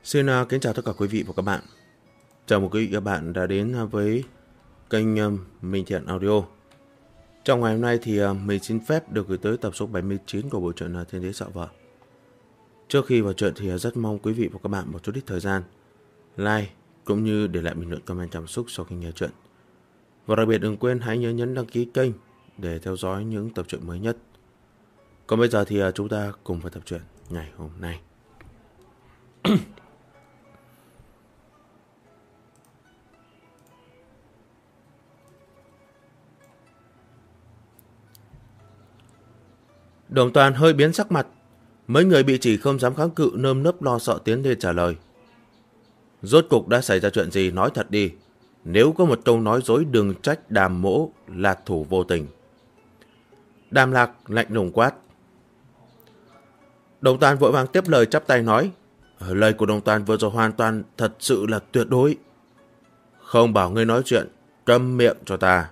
Xin kính chào tất cả quý vị và các bạn. Chào mừng quý vị và các bạn đã đến với kênh Minh Thiện Audio. Trong ngày hôm nay thì mình xin phép được gửi tới tập số 79 của bộ truyện Thiên Đế Sợ Vợ. Trước khi vào truyện thì rất mong quý vị và các bạn một chút ít thời gian like cũng như để lại bình luận comment cảm xúc sau khi nghe truyện. Và đặc biệt đừng quên hãy nhớ nhấn đăng ký kênh để theo dõi những tập truyện mới nhất. Còn bây giờ thì chúng ta cùng vào tập truyện ngày hôm nay. Đồng Toàn hơi biến sắc mặt. Mấy người bị chỉ không dám kháng cự, nơm nớp lo sợ tiến lên trả lời. Rốt cục đã xảy ra chuyện gì, nói thật đi. Nếu có một câu nói dối đừng trách Đàm Mỗ là thủ vô tình. Đàm Lạc lạnh lùng quát. Đồng Toàn vội vàng tiếp lời chắp tay nói. Lời của Đồng Toàn vừa rồi hoàn toàn thật sự là tuyệt đối. Không bảo ngươi nói chuyện, câm miệng cho ta.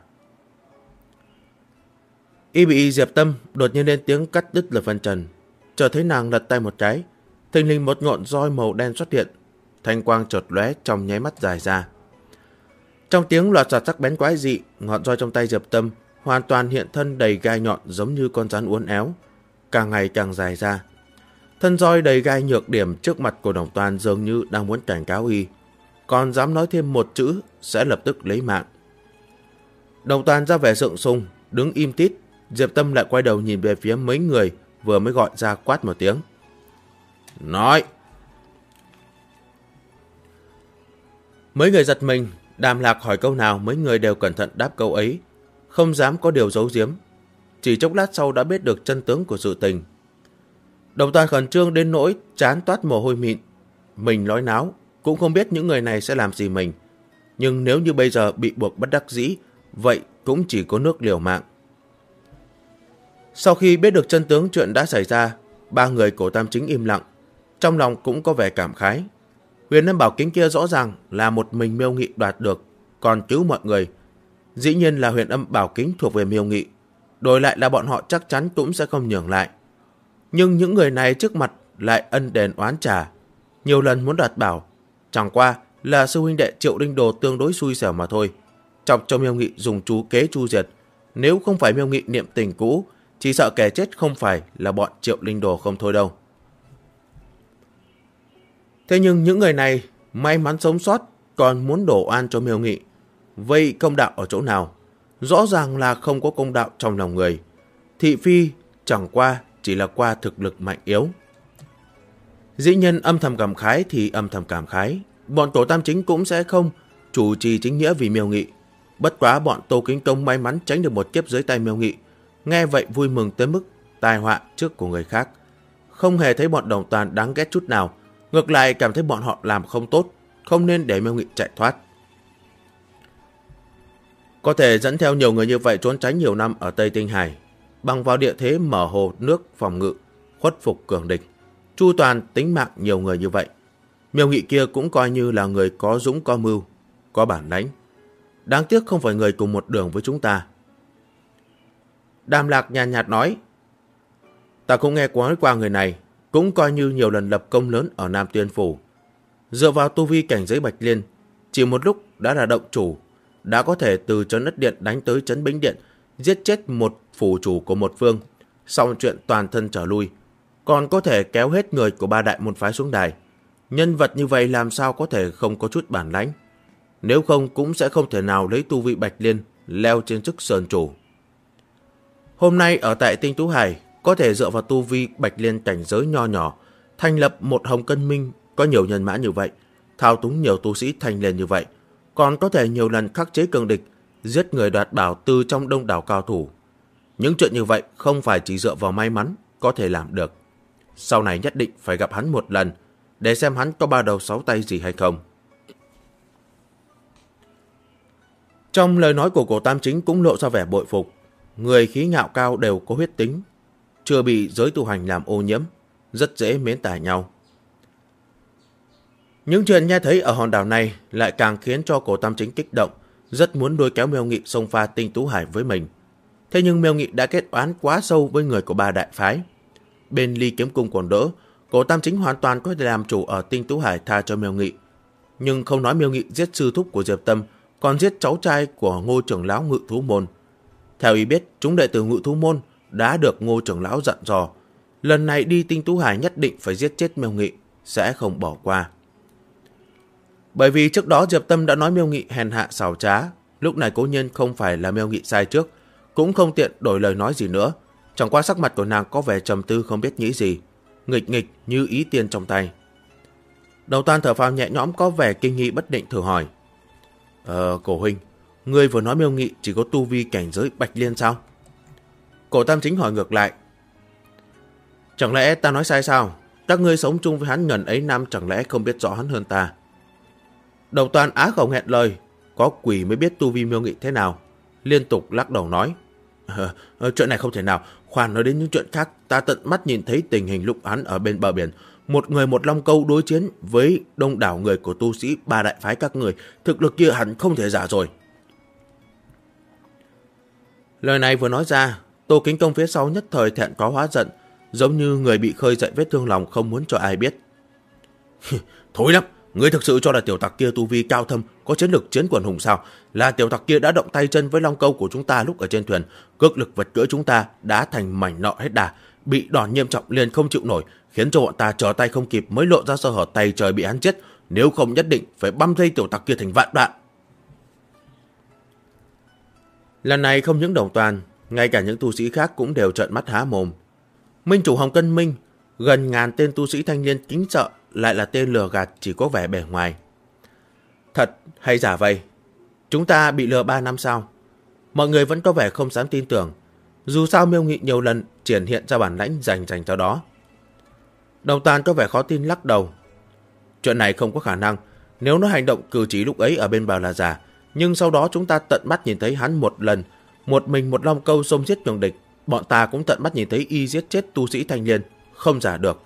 Y bị Diệp Tâm đột nhiên lên tiếng cắt đứt lời phân trần. Chợt thấy nàng lật tay một cái, thình lình một ngọn roi màu đen xuất hiện, thanh quang chợt lóe trong nháy mắt dài ra. Trong tiếng loạt soạt sắc bén quái dị, ngọn roi trong tay Diệp Tâm hoàn toàn hiện thân đầy gai nhọn giống như con rắn uốn éo, càng ngày càng dài ra. Thân roi đầy gai nhược điểm trước mặt của Đồng Toàn dường như đang muốn cảnh cáo y, còn dám nói thêm một chữ sẽ lập tức lấy mạng. Đồng Toàn ra vẻ sượng sùng, đứng im tít. Diệp Tâm lại quay đầu nhìn về phía mấy người vừa mới gọi ra, quát một tiếng. Nói! Mấy người giật mình, Đàm Lạc hỏi câu nào mấy người đều cẩn thận đáp câu ấy, không dám có điều giấu giếm. Chỉ chốc lát sau đã biết được chân tướng của sự tình. Đồng Toàn khẩn trương đến nỗi trán toát mồ hôi mịn. Mình nói náo, cũng không biết những người này sẽ làm gì mình. Nhưng nếu như bây giờ bị buộc bất đắc dĩ, vậy cũng chỉ có nước liều mạng. Sau khi biết được chân tướng chuyện đã xảy ra, ba người Cổ Tam Chính im lặng, trong lòng cũng có vẻ cảm khái. Huyền Âm Bảo Kính kia rõ ràng là một mình Miêu Nghị đoạt được, còn cứu mọi người. Dĩ nhiên là Huyền Âm Bảo Kính thuộc về Miêu Nghị, đổi lại là bọn họ chắc chắn cũng sẽ không nhường lại. Nhưng những người này trước mặt lại ân đền oán trả, nhiều lần muốn đoạt bảo, chẳng qua là sư huynh đệ Triệu Linh Đồ tương đối xui xẻo mà thôi, chọc cho Miêu Nghị dùng chú kế chu diệt. Nếu không phải Miêu Nghị niệm tình cũ, chỉ sợ kẻ chết không phải là bọn Triệu Linh Đồ không thôi đâu. Thế nhưng những người này may mắn sống sót còn muốn đổ oan cho Miêu Nghị. Vậy công đạo ở chỗ nào? Rõ ràng là không có công đạo trong lòng người. Thị phi chẳng qua chỉ là qua thực lực mạnh yếu. Dĩ nhân âm thầm cảm khái thì âm thầm cảm khái. Bọn Cổ Tam Chính cũng sẽ không chủ trì chính nghĩa vì Miêu Nghị. Bất quá bọn Tô Kính Tông may mắn tránh được một kiếp dưới tay Miêu Nghị. Nghe vậy vui mừng tới mức tai họa trước của người khác. Không hề thấy bọn Đồng Toàn đáng ghét chút nào. Ngược lại cảm thấy bọn họ làm không tốt, không nên để Miêu Nghị chạy thoát. Có thể dẫn theo nhiều người như vậy trốn tránh nhiều năm ở Tây Tinh Hải, bằng vào địa thế mở hồ nước phòng ngự, khuất phục cường địch, chu toàn tính mạng nhiều người như vậy. Miêu Nghị kia cũng coi như là người có dũng có mưu, có bản lãnh. Đáng tiếc không phải người cùng một đường với chúng ta. Đàm Lạc nhàn nhạt nói. Ta cũng nghe nói qua người này, cũng coi như nhiều lần lập công lớn ở Nam Tiên Phủ. Dựa vào tu vi cảnh giới Bạch Liên, chỉ một lúc đã là động chủ, đã có thể từ trấn Ất Điện đánh tới trấn Bính Điện, giết chết một phủ chủ của một phương, xong chuyện toàn thân trở lui, còn có thể kéo hết người của ba đại môn phái xuống đài. Nhân vật như vậy làm sao có thể không có chút bản lãnh? Nếu không cũng sẽ không thể nào lấy tu vi Bạch Liên leo trên chức sơn chủ. Hôm nay ở tại Tinh Tú Hải, có thể dựa vào tu vi Bạch Liên cảnh giới nho nhỏ, thành lập một Hồng Cân Minh có nhiều nhân mã như vậy, thao túng nhiều tu sĩ thành lên như vậy, còn có thể nhiều lần khắc chế cường địch, giết người đoạt bảo từ trong đông đảo cao thủ. Những chuyện như vậy không phải chỉ dựa vào may mắn có thể làm được. Sau này nhất định phải gặp hắn một lần, để xem hắn có ba đầu sáu tay gì hay không. Trong lời nói của Cổ Tam Chính cũng lộ ra vẻ bội phục. Người khí ngạo cao đều có huyết tính, chưa bị giới tu hành làm ô nhiễm, rất dễ mến tả nhau. Những chuyện nghe thấy ở hòn đảo này lại càng khiến cho Cổ Tam Chính kích động, rất muốn lôi kéo Miêu Nghị xông pha Tinh Tú Hải với mình. Thế nhưng Miêu Nghị đã kết oán quá sâu với người của ba đại phái. Bên Ly Kiếm Cung còn đỡ, Cổ Tam Chính hoàn toàn có thể làm chủ ở Tinh Tú Hải tha cho Miêu Nghị, nhưng không nói Miêu Nghị giết sư thúc của Diệp Tâm, còn giết cháu trai của Ngô trưởng lão Ngự Thú Môn. Theo ý biết, chúng đệ tử Ngự Thú Môn đã được Ngô trưởng lão dặn dò, lần này đi Tinh Tú Hải nhất định phải giết chết Miêu Nghị, sẽ không bỏ qua. Bởi vì trước đó Diệp Tâm đã nói Miêu Nghị hèn hạ xảo trá, lúc này cố nhiên không phải là Miêu Nghị sai trước, cũng không tiện đổi lời nói gì nữa. Chẳng qua sắc mặt của nàng có vẻ trầm tư không biết nghĩ gì, nghịch nghịch như ý tiên trong tay. Đầu Toàn thở phào nhẹ nhõm có vẻ kinh nghi bất định thử hỏi. Cổ huynh, ngươi vừa nói Miêu Nghị chỉ có tu vi cảnh giới Bạch Liên sao? Cổ Tam Chính hỏi ngược lại. Chẳng lẽ ta nói sai sao? Các ngươi sống chung với hắn ngần ấy năm chẳng lẽ không biết rõ hắn hơn ta? Đầu Toàn á khẩu nghẹn lời, có quỷ mới biết tu vi Miêu Nghị thế nào. Liên tục lắc đầu nói. Chuyện này không thể nào, khoan nói đến những chuyện khác. Ta tận mắt nhìn thấy tình hình lúc hắn ở bên bờ biển, một người một long câu đối chiến với đông đảo người của tu sĩ ba đại phái các người, thực lực kia hẳn không thể giả rồi. Lời này vừa nói ra, Tô Kính Công phía sau nhất thời thẹn có hóa giận, giống như người bị khơi dậy vết thương lòng không muốn cho ai biết. Thối lắm, ngươi thực sự cho là tiểu tặc kia tu vi cao thâm, có chiến lực chiến quần hùng sao? Là tiểu tặc kia đã động tay chân với long câu của chúng ta lúc ở trên thuyền, cước lực vật cưỡi chúng ta đã thành mảnh nọ hết đà, bị đòn nghiêm trọng liền không chịu nổi, khiến cho bọn ta trở tay không kịp mới lộ ra sơ hở tay trời bị hắn chết, nếu không nhất định phải băm dây tiểu tặc kia thành vạn đoạn. Lần này không những Đồng Toàn, ngay cả những tu sĩ khác cũng đều trợn mắt há mồm. Minh chủ Hồng Cân Minh, gần ngàn tên tu sĩ thanh niên kính sợ, lại là tên lừa gạt chỉ có vẻ bề ngoài. Thật hay giả vậy? Chúng ta bị lừa 3 năm sao? Mọi người vẫn có vẻ không dám tin tưởng. Dù sao Miêu Nghị nhiều lần triển hiện ra bản lãnh dành cho đó. Đồng Toàn có vẻ khó tin lắc đầu. Chuyện này không có khả năng. Nếu nó hành động cử chỉ lúc ấy ở bên bờ là giả, nhưng sau đó chúng ta tận mắt nhìn thấy hắn một lần, một mình một long câu xông giết cường địch. Bọn ta cũng tận mắt nhìn thấy y giết chết tu sĩ thanh niên, không giả được.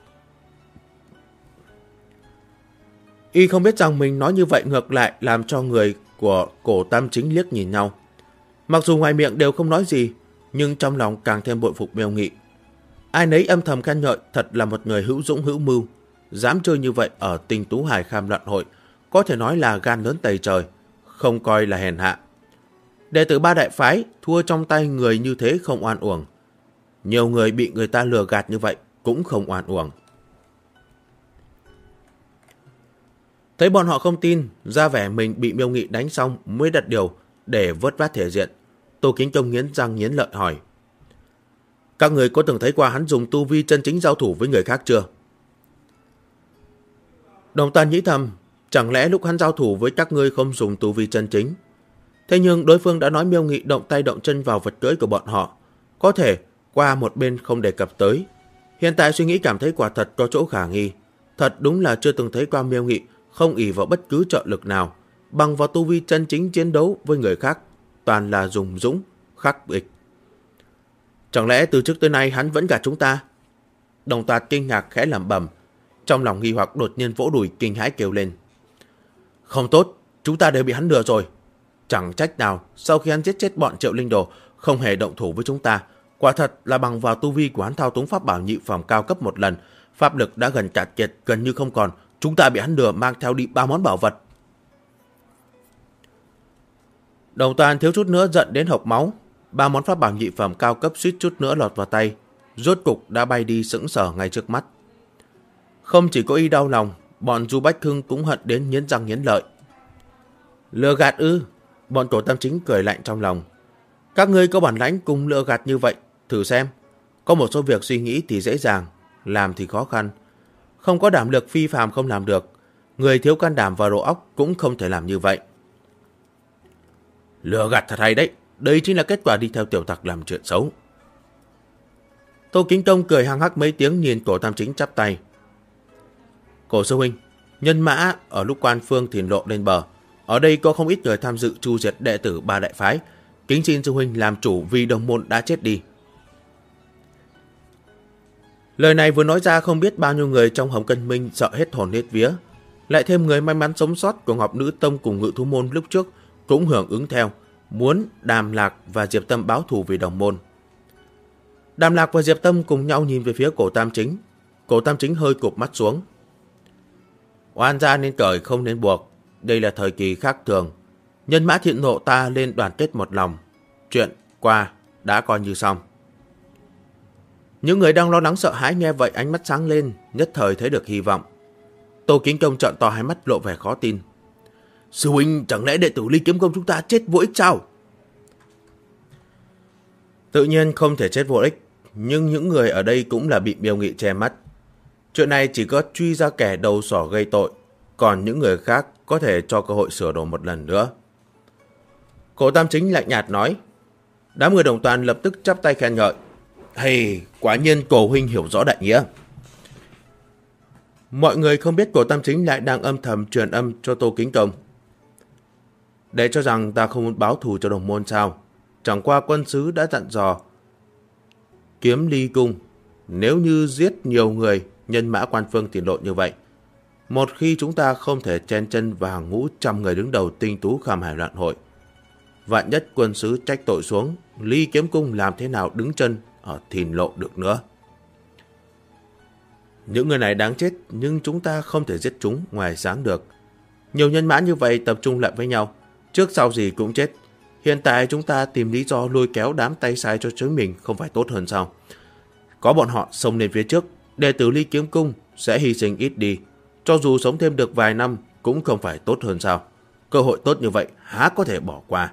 Y không biết rằng mình nói như vậy ngược lại làm cho người của Cổ Tam Chính liếc nhìn nhau. Mặc dù ngoài miệng đều không nói gì, nhưng trong lòng càng thêm bội phục Miêu Nghị. Ai nấy âm thầm khen ngợi thật là một người hữu dũng hữu mưu. Dám chơi như vậy ở Tinh Tú Hải Kham Loạn Hội, có thể nói là gan lớn tày trời, không coi là hèn hạ. Đệ tử ba đại phái thua trong tay người như thế không oan uổng. Nhiều người bị người ta lừa gạt như vậy cũng không oan uổng. Thấy bọn họ không tin, ra vẻ mình bị Miêu Nghị đánh xong mới đặt điều để vớt vát thể diện. Tô Kính Công nghiến răng nghiến lợi hỏi. Các người có từng thấy qua hắn dùng tu vi chân chính giao thủ với người khác chưa? Đồng Toàn nghĩ thầm, chẳng lẽ lúc hắn giao thủ với các ngươi không dùng tu vi chân chính? Thế nhưng đối phương đã nói Miêu Nghị động tay động chân vào vật cưỡi của bọn họ, có thể qua một bên không đề cập tới. Hiện tại suy nghĩ cảm thấy quả thật có chỗ khả nghi. Thật đúng là chưa từng thấy qua Miêu Nghị không ỷ vào bất cứ trợ lực nào, bằng vào tu vi chân chính chiến đấu với người khác, toàn là dùng dũng, khắc địch. Chẳng lẽ từ trước tới nay hắn vẫn gạt chúng ta? Đồng Toàn kinh ngạc khẽ lẩm bẩm, trong lòng nghi hoặc đột nhiên vỗ đùi kinh hãi kêu lên. Không tốt, chúng ta đều bị hắn lừa rồi. Chẳng trách nào, sau khi hắn giết chết bọn Triệu Linh Đồ, không hề động thủ với chúng ta. Quả thật là bằng vào tu vi của hắn thao túng pháp bảo nhị phẩm cao cấp một lần, pháp lực đã gần cạn kiệt, gần như không còn. Chúng ta bị hắn lừa mang theo đi 3 món bảo vật. Đồng Toàn thiếu chút nữa giận đến hộc máu. 3 món pháp bảo nhị phẩm cao cấp suýt chút nữa lọt vào tay, rốt cục đã bay đi sững sờ ngay trước mắt. Không chỉ có y đau lòng, bọn Du Bách Hưng cũng hận đến nghiến răng nghiến lợi. Lừa gạt ư? Bọn Cổ Tam Chính cười lạnh trong lòng. Các ngươi có bản lãnh cùng lừa gạt như vậy, thử xem. Có một số việc suy nghĩ thì dễ dàng, làm thì khó khăn. Không có đảm lực phi phàm không làm được. Người thiếu can đảm và đầu óc cũng không thể làm như vậy. Lừa gạt thật hay đấy. Đây chính là kết quả đi theo tiểu tặc làm chuyện xấu. Tô Kính Công cười hăng hắc mấy tiếng nhìn Cổ Tam Chính chắp tay. Cổ sư huynh, nhân mã ở lúc Quan Phương Thiền Lộ lên bờ. Ở đây có không ít người tham dự tru diệt đệ tử ba đại phái. Kính xin sư huynh làm chủ vì đồng môn đã chết đi. Lời này vừa nói ra không biết bao nhiêu người trong Hồng Cân Minh sợ hết hồn hết vía. Lại thêm người may mắn sống sót của Ngọc Nữ Tông cùng Ngự Thú Môn lúc trước cũng hưởng ứng theo, muốn Đàm Lạc và Diệp Tâm báo thù vì đồng môn. Đàm Lạc và Diệp Tâm cùng nhau nhìn về phía Cổ Tam Chính. Cổ Tam Chính hơi cụp mắt xuống. Oan gia nên cởi không nên buộc. Đây là thời kỳ khác thường. Nhân mã thiện nộ ta lên đoàn kết một lòng. Chuyện qua đã coi như xong. Những người đang lo lắng sợ hãi nghe vậy ánh mắt sáng lên, nhất thời thấy được hy vọng. Tô Kính Công trợn to hai mắt lộ vẻ khó tin. Sư huynh, chẳng lẽ đệ tử Ly Kiếm Công chúng ta chết vô ích sao? Tự nhiên không thể chết vô ích, nhưng những người ở đây cũng là bị Miêu Nghị che mắt. Chuyện này chỉ có truy ra kẻ đầu sỏ gây tội, còn những người khác có thể cho cơ hội sửa đổi một lần nữa. Cổ Tam Chính lạnh nhạt nói. Đám người Đồng Toàn lập tức chắp tay khen ngợi. Hay, quả nhiên Cổ huynh hiểu rõ đại nghĩa. Mọi người không biết Cổ Tam Chính lại đang âm thầm truyền âm cho Tô Kính Công. Để cho rằng ta không muốn báo thù cho đồng môn sao? Chẳng qua quân sứ đã dặn dò kiếm ly cung. Nếu như giết nhiều người, nhân mã quan phương tiền lộ như vậy, một khi chúng ta không thể chen chân vào hàng ngũ trăm người đứng đầu tinh tú kham hải loạn hội, vạn nhất quân sứ trách tội xuống, Ly Kiếm Cung làm thế nào đứng chân ở thìn lộ được nữa. Những người này đáng chết, nhưng chúng ta không thể giết chúng ngoài sáng được. Nhiều nhân mã như vậy tập trung lại với nhau, trước sau gì cũng chết. Hiện tại chúng ta tìm lý do lôi kéo đám tay sai cho chúng mình không phải tốt hơn sao? Có bọn họ xông lên phía trước, đệ tử Ly Kiếm Cung sẽ hy sinh ít đi. Cho dù sống thêm được vài năm cũng không phải tốt hơn sao? Cơ hội tốt như vậy há có thể bỏ qua.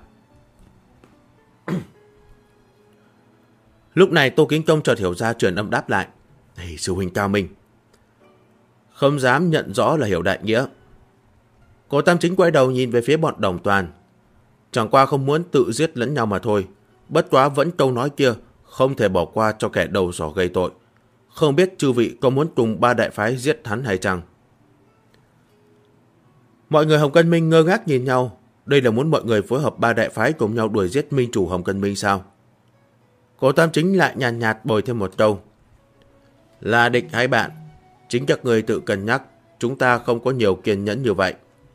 Lúc này Tô Kính Công chợt hiểu ra, truyền âm đáp lại. Hey, sư huynh cao minh. Không dám nhận rõ là hiểu đại nghĩa. Cổ Tam Chính quay đầu nhìn về phía bọn Đồng Toàn. Chẳng qua không muốn tự giết lẫn nhau mà thôi. Bất quá vẫn câu nói kia, không thể bỏ qua cho kẻ đầu sỏ gây tội. Không biết chư vị có muốn cùng ba đại phái giết hắn hay chăng? Mọi người Hồng Cân Minh ngơ ngác nhìn nhau. Đây là muốn mọi người phối hợp ba đại phái cùng nhau đuổi giết minh chủ Hồng Cân Minh sao? Cổ Tam Chính lại nhàn nhạt bồi thêm một câu. Là địch hay bạn? Chính các người tự cân nhắc. Chúng ta không có nhiều kiên nhẫn như vậy.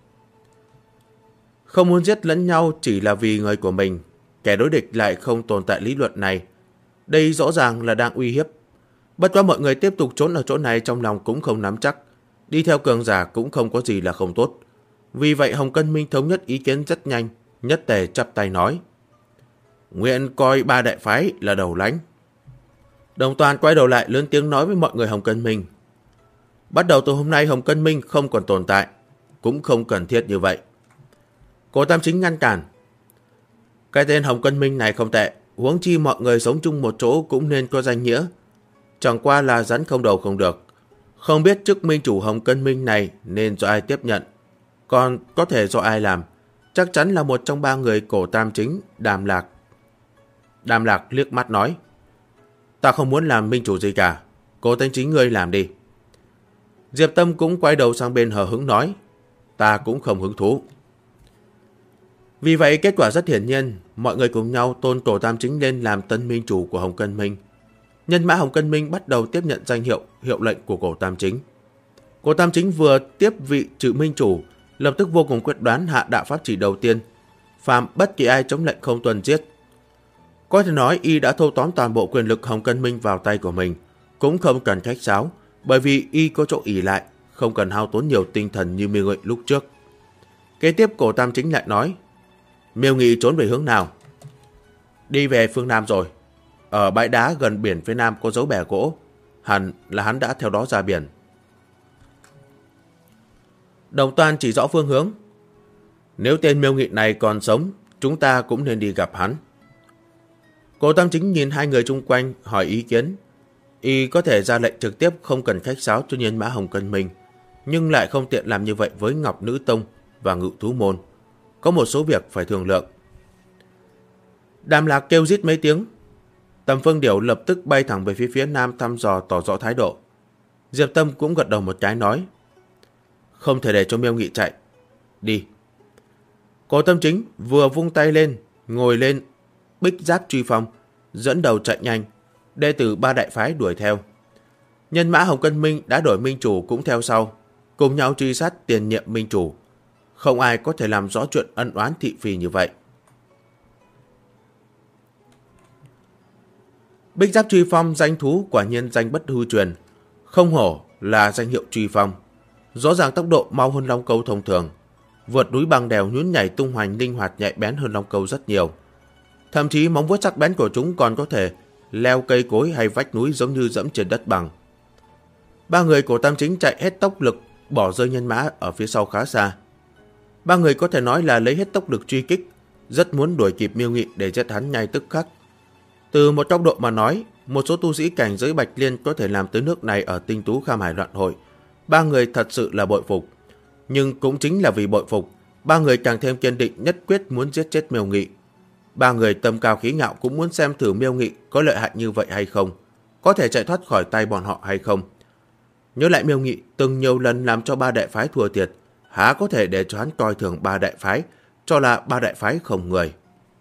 Không muốn giết lẫn nhau chỉ là vì người của mình. Kẻ đối địch lại không tồn tại lý luận này. Đây rõ ràng là đang uy hiếp. Bất quá mọi người tiếp tục trốn ở chỗ này trong lòng cũng không nắm chắc. Đi theo cường giả cũng không có gì là không tốt. Vì vậy Hồng Cân Minh thống nhất ý kiến rất nhanh. Nhất tề chắp tay nói. Nguyện coi ba đại phái là đầu lãnh. Đồng Toàn quay đầu lại lớn tiếng nói với mọi người Hồng Cân Minh. Bắt đầu từ hôm nay Hồng Cân Minh không còn tồn tại. Cũng không cần thiết như vậy. Cổ Tam Chính ngăn cản. Cái tên Hồng Cân Minh này không tệ. Huống chi mọi người sống chung một chỗ cũng nên có danh nghĩa. Chẳng qua là rắn không đầu không được. Không biết chức minh chủ Hồng Cân Minh này nên do ai tiếp nhận. Còn có thể do ai làm. Chắc chắn là một trong ba người Cổ Tam Chính, Đàm Lạc. Đàm Lạc liếc mắt nói. Ta không muốn làm minh chủ gì cả. Cổ Tam Chính ngươi làm đi. Diệp Tâm cũng quay đầu sang bên hờ hững nói. Ta cũng không hứng thú. Vì vậy kết quả rất hiển nhiên. Mọi người cùng nhau tôn Cổ Tam Chính lên làm tân minh chủ của Hồng Cân Minh. Nhân mã Hồng Cân Minh bắt đầu tiếp nhận danh hiệu lệnh của Cổ Tam Chính. Cổ Tam Chính vừa tiếp vị trừ minh chủ, lập tức vô cùng quyết đoán hạ đạo pháp chỉ đầu tiên. Phàm bất kỳ ai chống lệnh không tuân giết. Có thể nói y đã thâu tóm toàn bộ quyền lực Hồng Cân Minh vào tay của mình. Cũng không cần khách sáo, bởi vì y có chỗ ỷ lại, không cần hao tốn nhiều tinh thần như Miêu Nghị lúc trước. Kế tiếp Cổ Tam Chính lại nói. Miêu Nghị trốn về hướng nào? Đi về phương Nam rồi. Ở bãi đá gần biển phía Nam có dấu bè gỗ. Hẳn là hắn đã theo đó ra biển. Đồng Toàn chỉ rõ phương hướng. Nếu tên Miêu Nghị này còn sống, chúng ta cũng nên đi gặp hắn. Cổ Tam Chính nhìn hai người chung quanh hỏi ý kiến. Y có thể ra lệnh trực tiếp không cần khách sáo cho nhân mã Hồng Cân Minh, nhưng lại không tiện làm như vậy với Ngọc Nữ Tông và Ngự Thú Môn. Có một số việc phải thương lượng. Đàm Lạc kêu rít mấy tiếng. Tầm Phương Điểu lập tức bay thẳng về phía Nam thăm dò tỏ rõ thái độ. Diệp Tâm cũng gật đầu một cái nói. Không thể để cho Miêu Nghị chạy. Đi. Cổ Tam Chính vừa vung tay lên, ngồi lên bích giáp truy phong, dẫn đầu chạy nhanh. Đệ tử ba đại phái đuổi theo. Nhân mã Hồng Cân Minh đã đổi minh chủ cũng theo sau, cùng nhau truy sát tiền nhiệm minh chủ. Không ai có thể làm rõ chuyện ân oán thị phi như vậy. Bích giáp truy phong danh thú quả nhiên danh bất hư truyền. Không hổ là danh hiệu truy phong. Rõ ràng tốc độ mau hơn long câu thông thường. Vượt núi bằng đèo nhún nhảy tung hoành linh hoạt nhạy bén hơn long câu rất nhiều. Thậm chí móng vuốt sắc bén của chúng còn có thể leo cây cối hay vách núi giống như dẫm trên đất bằng. Ba người của Tam Chính chạy hết tốc lực, bỏ rơi nhân mã ở phía sau khá xa. Ba người có thể nói là lấy hết tốc lực truy kích, rất muốn đuổi kịp Miêu Nghị để giết hắn ngay tức khắc. Từ một góc độ mà nói, một số tu sĩ cảnh giới Bạch Liên có thể làm tới nước này ở Tinh Tú Kham Hải Loạn Hội. Ba người thật sự là bội phục. Nhưng cũng chính là vì bội phục, ba người càng thêm kiên định nhất quyết muốn giết chết Miêu Nghị. Ba người tâm cao khí ngạo cũng muốn xem thử Miêu Nghị có lợi hại như vậy hay không, có thể chạy thoát khỏi tay bọn họ hay không. Nhớ lại Miêu Nghị từng nhiều lần làm cho ba đại phái thua thiệt, há có thể để cho hắn coi thường ba đại phái, cho là ba đại phái không người.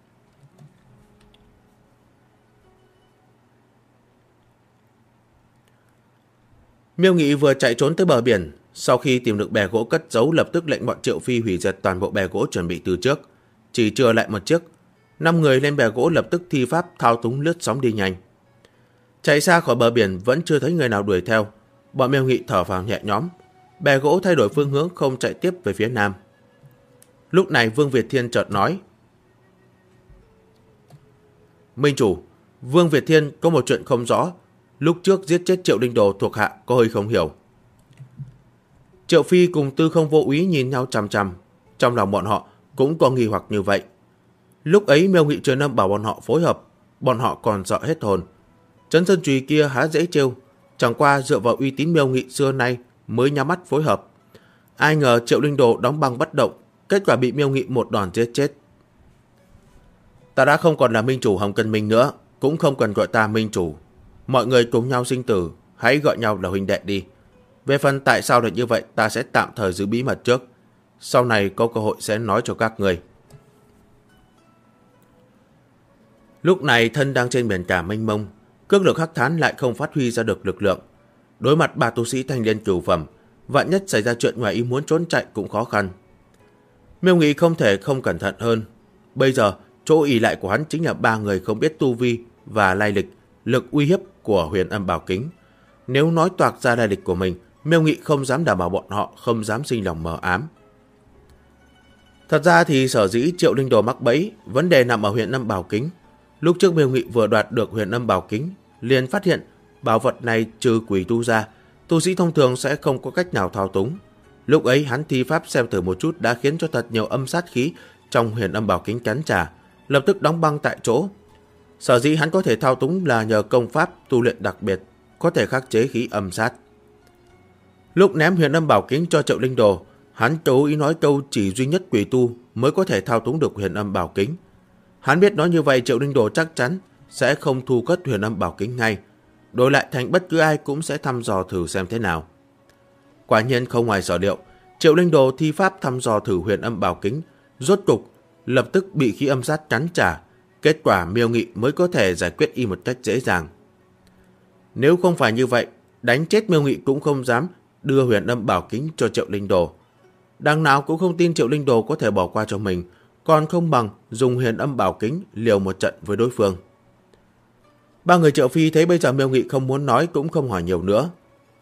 Miêu Nghị vừa chạy trốn tới bờ biển, sau khi tìm được bè gỗ cất giấu lập tức lệnh bọn Triệu Phi hủy diệt toàn bộ bè gỗ chuẩn bị từ trước, chỉ chừa lại một chiếc. 5 người lên bè gỗ lập tức thi pháp thao túng lướt sóng đi nhanh. Chạy xa khỏi bờ biển vẫn chưa thấy người nào đuổi theo, bọn Miêu Nghị thở phào nhẹ nhõm. Bè gỗ thay đổi phương hướng không chạy tiếp về phía nam. Lúc này Vương Việt Thiên chợt nói: Minh chủ, Vương Việt Thiên có một chuyện không rõ. Lúc trước giết chết Triệu Linh Đồ thuộc hạ có hơi không hiểu. Triệu Phi cùng Tư Không Vô Úy nhìn nhau chằm chằm, trong lòng bọn họ cũng có nghi hoặc như vậy. Lúc ấy Miêu Nghị truyền âm bảo bọn họ phối hợp, bọn họ còn sợ hết hồn. Trấn Sơn Trùy kia há dễ trêu, chẳng qua dựa vào uy tín Miêu Nghị xưa nay mới nhắm mắt phối hợp. Ai ngờ Triệu Linh Đồ đóng băng bất động, kết quả bị Miêu Nghị một đòn giết chết. Ta đã không còn là minh chủ Hồng Cân Minh nữa, cũng không cần gọi ta minh chủ. Mọi người cùng nhau sinh tử, hãy gọi nhau là huynh đệ đi. Về phần tại sao lại như vậy ta sẽ tạm thời giữ bí mật trước, sau này có cơ hội sẽ nói cho các người. Lúc này thân đang trên biển cả mênh mông, cước lực Hắc Thán lại không phát huy ra được lực lượng. Đối mặt ba tu sĩ thanh liên cửu phẩm, vạn nhất xảy ra chuyện ngoài ý muốn trốn chạy cũng khó khăn. Miêu Nghị không thể không cẩn thận hơn. Bây giờ chỗ ỷ lại của hắn chính là ba người không biết tu vi và lai lịch, lực uy hiếp của Huyền Âm Bảo Kính. Nếu nói toạc ra lai lịch của mình, Miêu Nghị không dám đảm bảo bọn họ không dám sinh lòng mờ ám. Thật ra thì sở dĩ Triệu Linh Đồ mắc bẫy, vấn đề nằm ở Huyền Âm Bảo Kính. Lúc trước Miêu Nghị vừa đoạt được Huyền Âm Bảo Kính, liền phát hiện bảo vật này trừ quỷ tu ra, tu sĩ thông thường sẽ không có cách nào thao túng. Lúc ấy hắn thi pháp xem thử một chút đã khiến cho thật nhiều âm sát khí trong Huyền Âm Bảo Kính cắn trả, lập tức đóng băng tại chỗ. Sở dĩ hắn có thể thao túng là nhờ công pháp tu luyện đặc biệt, có thể khắc chế khí âm sát. Lúc ném Huyền Âm Bảo Kính cho Triệu Linh Đồ, hắn cố ý nói câu chỉ duy nhất quỷ tu mới có thể thao túng được Huyền Âm Bảo Kính. Hắn biết nói như vậy Triệu Linh Đồ chắc chắn sẽ không thu cất Huyền Âm Bảo Kính ngay, đổi lại thành bất cứ ai cũng sẽ thăm dò thử xem thế nào. Quả nhiên không ngoài sở liệu, Triệu Linh Đồ thi pháp thăm dò thử Huyền Âm Bảo Kính, rốt cục lập tức bị khí âm sát cắn trả. Kết quả Miêu Nghị mới có thể giải quyết y một cách dễ dàng. Nếu không phải như vậy, đánh chết Miêu Nghị cũng không dám đưa Huyền Âm Bảo Kính cho Triệu Linh Đồ. Đằng nào cũng không tin Triệu Linh Đồ có thể bỏ qua cho mình, còn không bằng dùng Huyền Âm Bảo Kính liều một trận với đối phương. Ba người Triệu Phi thấy bây giờ Miêu Nghị không muốn nói cũng không hỏi nhiều nữa.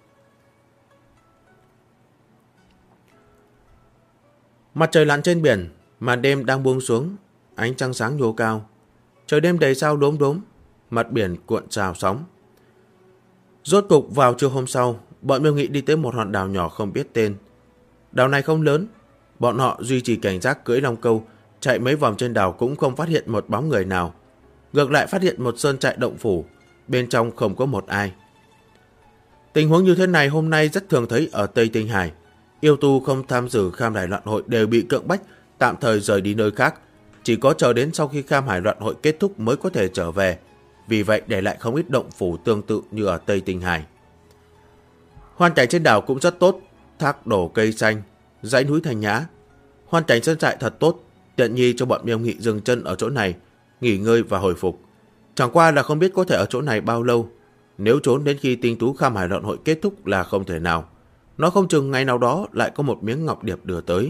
Mặt trời lặn trên biển, màn đêm đang buông xuống, ánh trăng sáng nhô cao. Trời đêm đầy sao đốm đốm, mặt biển cuộn trào sóng. Rốt cục vào trưa hôm sau, bọn Miêu Nghị đi tới một hòn đảo nhỏ không biết tên. Đảo này không lớn, bọn họ duy trì cảnh giác cưỡi long câu, chạy mấy vòng trên đảo cũng không phát hiện một bóng người nào. Ngược lại phát hiện một sơn trại động phủ, bên trong không có một ai. Tình huống như thế này hôm nay rất thường thấy ở Tây Tinh Hải. Yêu tu không tham dự Kham Hải Loạn Hội đều bị cưỡng bách tạm thời rời đi nơi khác, chỉ có chờ đến sau khi Kham Hải Loạn Hội kết thúc mới có thể trở về. Vì vậy để lại không ít động phủ tương tự như ở Tây Tinh Hải. Hoàn cảnh trên đảo cũng rất tốt, thác đổ cây xanh, dãy núi thanh nhã. Hoàn cảnh sơn trại thật tốt, tiện nhi cho bọn Miêu Nghị dừng chân ở chỗ này, nghỉ ngơi và hồi phục. Chẳng qua là không biết có thể ở chỗ này bao lâu. Nếu trốn đến khi Tinh Tú Kham Hải Loạn Hội kết thúc là không thể nào. Nó không chừng ngày nào đó lại có một miếng ngọc điệp đưa tới.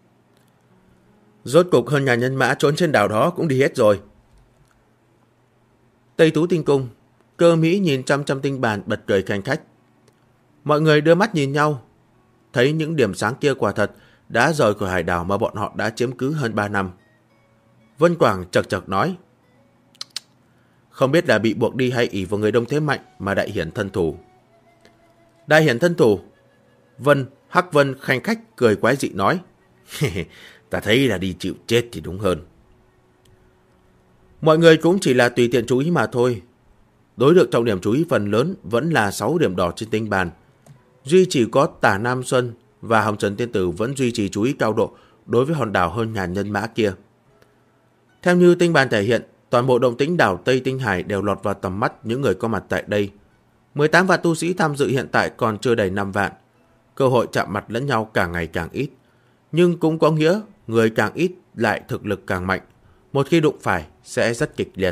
Rốt cục hơn nhà nhân mã trốn trên đảo đó cũng đi hết rồi. Tây Tú Tinh Cung, Cơ Mỹ nhìn chăm chăm tinh bàn bật cười khanh khách. Mọi người đưa mắt nhìn nhau, thấy những điểm sáng kia quả thật đã rời khỏi hải đảo mà bọn họ đã chiếm cứ hơn 3 năm. Vân Quảng chật chật nói, không biết là bị buộc đi hay ỷ vào người đông thế mạnh mà đại hiển thân thủ. Đại hiển thân thủ? Hắc Vân khanh khách cười quái dị nói, ta thấy là đi chịu chết thì đúng hơn. Mọi người cũng chỉ là tùy tiện chú ý mà thôi. Đối được trọng điểm chú ý phần lớn vẫn là 6 điểm đỏ trên tinh bàn. Duy chỉ có Tả Nam Xuân và Hồng Trần Tiên Tử vẫn duy trì chú ý cao độ đối với hòn đảo hơn ngàn nhân mã kia. Theo như tinh bàn thể hiện, toàn bộ động tĩnh đảo Tây Tinh Hải đều lọt vào tầm mắt những người có mặt tại đây. 18 vạn tu sĩ tham dự hiện tại còn chưa đầy 5 vạn. Cơ hội chạm mặt lẫn nhau càng ngày càng ít. Nhưng cũng có nghĩa người càng ít lại thực lực càng mạnh. Một khi đụng phải sẽ rất kịch liệt.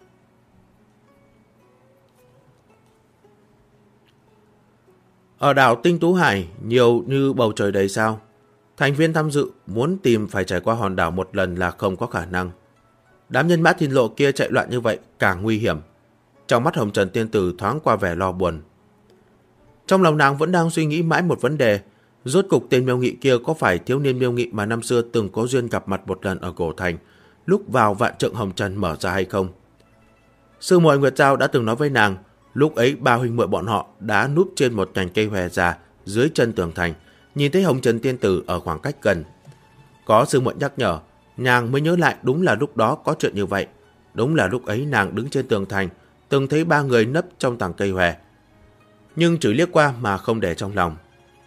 Ở đảo Tinh Tú Hải nhiều như bầu trời đầy sao. Thành viên tham dự muốn tìm phải trải qua hòn đảo một lần là không có khả năng. Đám nhân mã thìn lộ kia chạy loạn như vậy càng nguy hiểm. Trong mắt Hồng Trần Tiên Tử thoáng qua vẻ lo buồn. Trong lòng nàng vẫn đang suy nghĩ mãi một vấn đề. Rốt cục tên Miêu Nghị kia có phải thiếu niên Miêu Nghị mà năm xưa từng có duyên gặp mặt một lần ở cổ thành lúc vào vạn trượng hồng trần mở ra hay không? Sư muội Nguyệt Giao đã từng nói với nàng, lúc ấy ba huynh muội bọn họ đã núp trên một cành cây hòe già dưới chân tường thành, nhìn thấy Hồng Trần Tiên Tử ở khoảng cách gần. Có sư muội nhắc nhở, nàng mới nhớ lại đúng là lúc đó có chuyện như vậy. Đúng là lúc ấy nàng đứng trên tường thành, từng thấy ba người nấp trong tàng cây hòe, nhưng chỉ liếc qua mà không để trong lòng.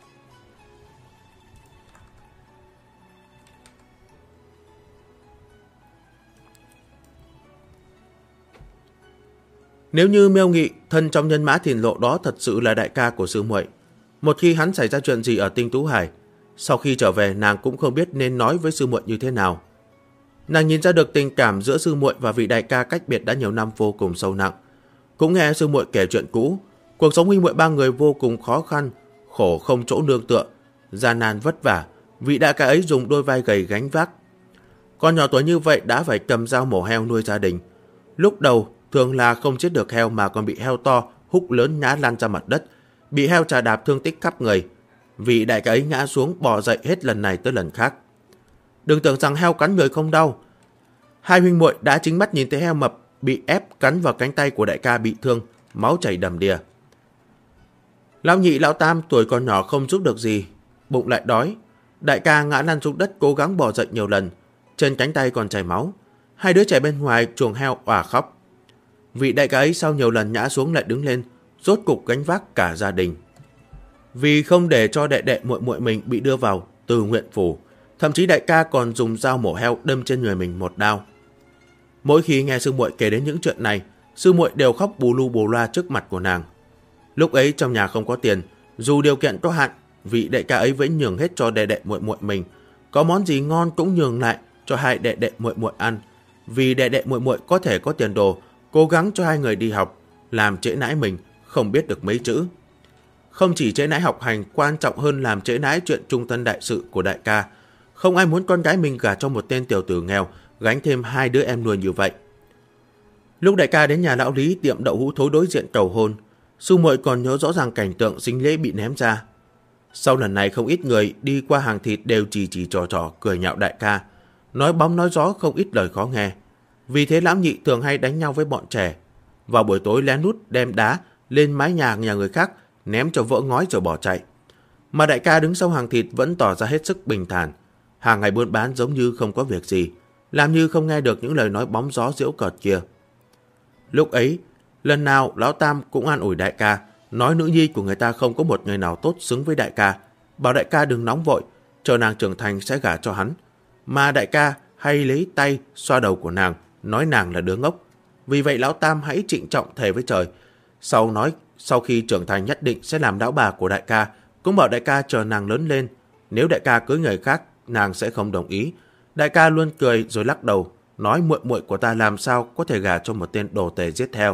Nếu như Miêu Nghị thân trong nhân mã thìn lộ đó thật sự là đại ca của sư muội, một khi hắn xảy ra chuyện gì ở Tinh Tú Hải, sau khi trở về nàng cũng không biết nên nói với sư muội như thế nào. Nàng nhìn ra được tình cảm giữa sư muội và vị đại ca cách biệt đã nhiều năm vô cùng sâu nặng. Cũng nghe sư muội kể chuyện cũ, cuộc sống huynh muội ba người vô cùng khó khăn, khổ không chỗ nương tựa, gian nan vất vả, vị đại ca ấy dùng đôi vai gầy gánh vác. Con nhỏ tuổi như vậy đã phải cầm dao mổ heo nuôi gia đình. Lúc đầu thường là không giết được heo mà còn bị heo to húc lớn ngã lăn ra mặt đất, bị heo trà đạp thương tích khắp người. Vị đại ca ấy ngã xuống bò dậy hết lần này tới lần khác. Đừng tưởng rằng heo cắn người không đau. Hai huynh muội đã chính mắt nhìn thấy heo mập bị ép cắn vào cánh tay của đại ca bị thương, máu chảy đầm đìa. Lão nhị lão tam tuổi còn nhỏ không giúp được gì, bụng lại đói. Đại ca ngã lăn xuống đất cố gắng bò dậy nhiều lần, trên cánh tay còn chảy máu. Hai đứa trẻ bên ngoài chuồng heo òa khóc. Vị đại ca ấy sau nhiều lần ngã xuống lại đứng lên, rốt cục gánh vác cả gia đình. Vì không để cho đệ đệ muội muội mình bị đưa vào Từ Nguyện Phủ, thậm chí đại ca còn dùng dao mổ heo đâm trên người mình một đao. Mỗi khi nghe sư muội kể đến những chuyện này, sư muội đều khóc bù lu bù loa trước mặt của nàng. Lúc ấy trong nhà không có tiền, dù điều kiện có hạn, vị đại ca ấy vẫn nhường hết cho đệ đệ muội muội mình, có món gì ngon cũng nhường lại cho hai đệ đệ muội muội ăn. Vì đệ đệ muội muội có thể có tiền đồ, cố gắng cho hai người đi học, làm trễ nãi mình không biết được mấy chữ. Không chỉ trễ nãi học hành, quan trọng hơn làm trễ nãi chuyện trung thân đại sự của đại ca. Không ai muốn con gái mình gả cho một tên tiểu tử nghèo, gánh thêm hai đứa em nuôi như vậy. Lúc đại ca đến nhà lão Lý tiệm đậu hũ thối đối diện cầu hôn, sư muội còn nhớ rõ ràng cảnh tượng sính lễ bị ném ra. Sau lần này không ít người đi qua hàng thịt đều chỉ trò trò cười nhạo đại ca, nói bóng nói gió không ít lời khó nghe. Vì thế lão nhị thường hay đánh nhau với bọn trẻ. Vào buổi tối lén lút đem đá lên mái nhà người khác, ném cho vỡ ngói rồi bỏ chạy. Mà đại ca đứng sau hàng thịt vẫn tỏ ra hết sức bình thản, hàng ngày buôn bán giống như không có việc gì, làm như không nghe được những lời nói bóng gió giễu cợt kia. Lúc ấy, lần nào lão Tam cũng an ủi đại ca, nói nữ nhi của người ta không có một người nào tốt xứng với đại ca, bảo đại ca đừng nóng vội, chờ nàng trưởng thành sẽ gả cho hắn. Mà đại ca hay lấy tay xoa đầu của nàng, nói nàng là đứa ngốc. Vì vậy lão Tam hãy trịnh trọng thề với trời, sau khi trưởng thành nhất định sẽ làm lão bà của đại ca, cũng bảo đại ca chờ nàng lớn lên, nếu đại ca cưới người khác nàng sẽ không đồng ý. Đại ca luôn cười rồi lắc đầu, nói muội muội của ta làm sao có thể gả cho một tên đồ tể giết theo.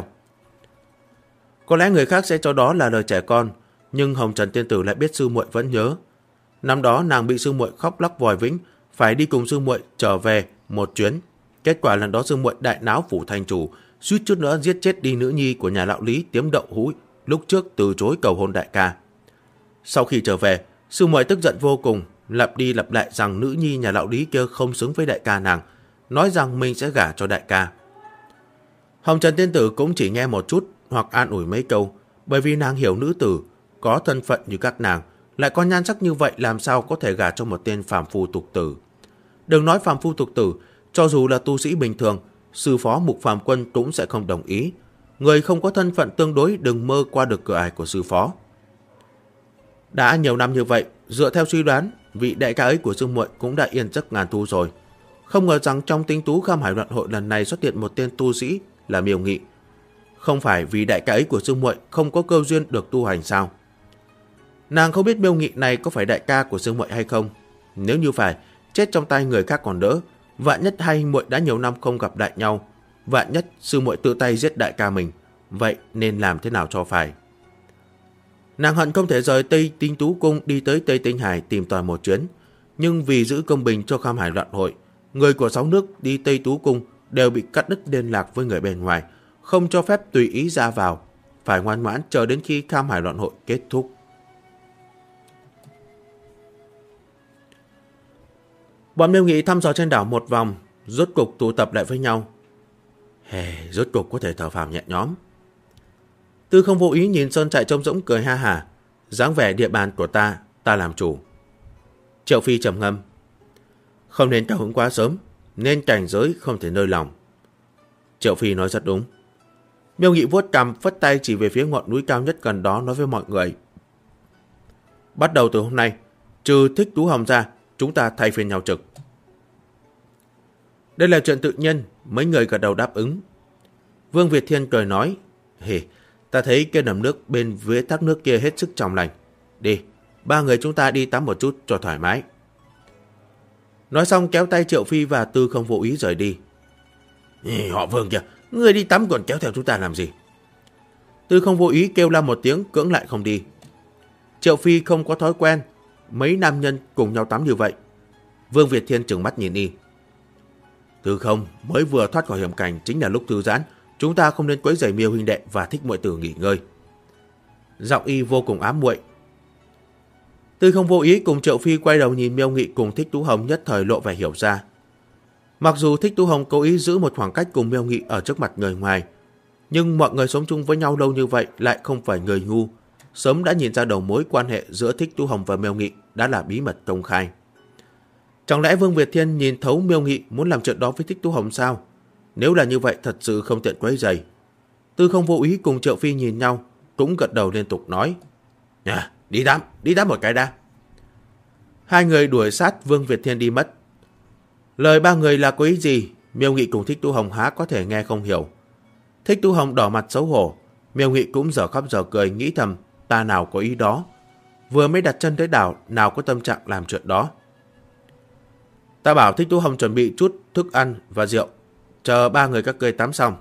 Có lẽ người khác sẽ cho đó là lời trẻ con, nhưng Hồng Trần Tiên Tử lại biết sư muội vẫn nhớ. Năm đó nàng bị sư muội khóc lóc vòi vĩnh, phải đi cùng sư muội trở về một chuyến. Kết quả lần đó sư muội đại náo phủ thành chủ, suýt chút nữa giết chết đi nữ nhi của nhà lão Lý Tiếm Đậu Hũ lúc trước từ chối cầu hôn đại ca. Sau khi trở về, sư muội tức giận vô cùng, lặp đi lặp lại rằng nữ nhi nhà lão Lý kia không xứng với đại ca nàng, nói rằng mình sẽ gả cho đại ca. Hồng Trần tiên tử cũng chỉ nghe một chút hoặc an ủi mấy câu, bởi vì nàng hiểu nữ tử có thân phận như các nàng, lại có nhan sắc như vậy làm sao có thể gả cho một tên phàm phu tục tử. Đừng nói phàm phu tục tử, cho dù là tu sĩ bình thường, sư phó Mục Phàm Quân cũng sẽ không đồng ý. Người không có thân phận tương đối đừng mơ qua được cửa ải của sư phó. Đã nhiều năm như vậy, dựa theo suy đoán, vị đại ca ấy của sư muội cũng đã yên giấc ngàn thu rồi. Không ngờ rằng trong tinh tú Kham Hải Luận Hội lần này xuất hiện một tên tu sĩ là Miêu Nghị. Không phải vì đại ca ấy của sư muội không có cơ duyên được tu hành sao? Nàng không biết Miêu Nghị này có phải đại ca của sư muội hay không. Nếu như phải, chết trong tay người khác còn đỡ. Vạn nhất hai huynh muội đã nhiều năm không gặp lại nhau. Vạn nhất sư muội tự tay giết đại ca mình. Vậy nên làm thế nào cho phải? Nàng hận không thể rời Tây Tinh Tú Cung đi tới Tây Tinh Hải tìm tòi một chuyến. Nhưng vì giữ công bình cho Kham Hải Loạn Hội, người của 6 nước đi Tây Tú Cung đều bị cắt đứt liên lạc với người bên ngoài, không cho phép tùy ý ra vào, phải ngoan ngoãn chờ đến khi Kham Hải Loạn Hội kết thúc. Bọn Miêu Nghị thăm dò trên đảo một vòng, rốt cục tụ tập lại với nhau. Rốt cục có thể thở phào nhẹ nhõm. Tư Không vô ý nhìn sơn trại trông rỗng cười ha hả, dáng vẻ địa bàn của ta làm chủ. Triệu Phi trầm ngâm, không nên cao hứng quá sớm, nên cảnh giới không thể nơi lòng. Triệu Phi nói rất đúng. Miêu Nghị vuốt cằm phất tay chỉ về phía ngọn núi cao nhất gần đó nói với mọi người. Bắt đầu từ hôm nay, trừ Thích Tú Hồng ra, chúng ta thay phiên nhau trực. Đây là chuyện tự nhiên, mấy người gật đầu đáp ứng. Vương Việt Thiên cười nói, ta thấy cái đầm nước bên dưới thác nước kia hết sức trong lành. Đi, 3 người chúng ta đi tắm một chút cho thoải mái. Nói xong kéo tay Triệu Phi và Tư Không vô ý rời đi. Họ Vương kìa, người đi tắm còn kéo theo chúng ta làm gì? Tư Không vô ý kêu la một tiếng cưỡng lại không đi. Triệu Phi không có thói quen mấy nam nhân cùng nhau tắm như vậy. Vương Việt Thiên trừng mắt nhìn y. Tư Không mới vừa thoát khỏi hiểm cảnh, chính là lúc thư giãn, chúng ta không nên quấy rầy Miêu huynh đệ và Thích muội tử nghỉ ngơi. Giọng y vô cùng ám muội. Tư Không vô ý cùng Triệu Phi quay đầu nhìn Miêu Nghị cùng Thích Tú Hồng, nhất thời lộ vẻ hiểu ra. Mặc dù Thích Tú Hồng cố ý giữ một khoảng cách cùng Miêu Nghị ở trước mặt người ngoài, nhưng mọi người sống chung với nhau lâu như vậy lại không phải người ngu, sớm đã nhìn ra đầu mối quan hệ giữa Thích Tú Hồng và Miêu Nghị đã là bí mật công khai. Chẳng lẽ Vương Việt Thiên nhìn thấu Miêu Nghị muốn làm chuyện đó với Thích Tú Hồng sao? Nếu là như vậy thật sự không tiện quấy rầy. Tư Không vô ý cùng Triệu Phi nhìn nhau, cũng gật đầu liên tục nói. Đi tắm một cái đã. Hai người đuổi sát Vương Việt Thiên đi mất. Lời 3 người là có ý gì? Miêu Nghị cùng Thích Tú Hồng há có thể nghe không hiểu. Thích Tú Hồng đỏ mặt xấu hổ, Miêu Nghị cũng dở khóc dở cười nghĩ thầm, ta nào có ý đó. Vừa mới đặt chân tới đảo, nào có tâm trạng làm chuyện đó. Ta bảo Thích Tú Hồng chuẩn bị chút thức ăn và rượu, chờ 3 người các ngươi tắm xong.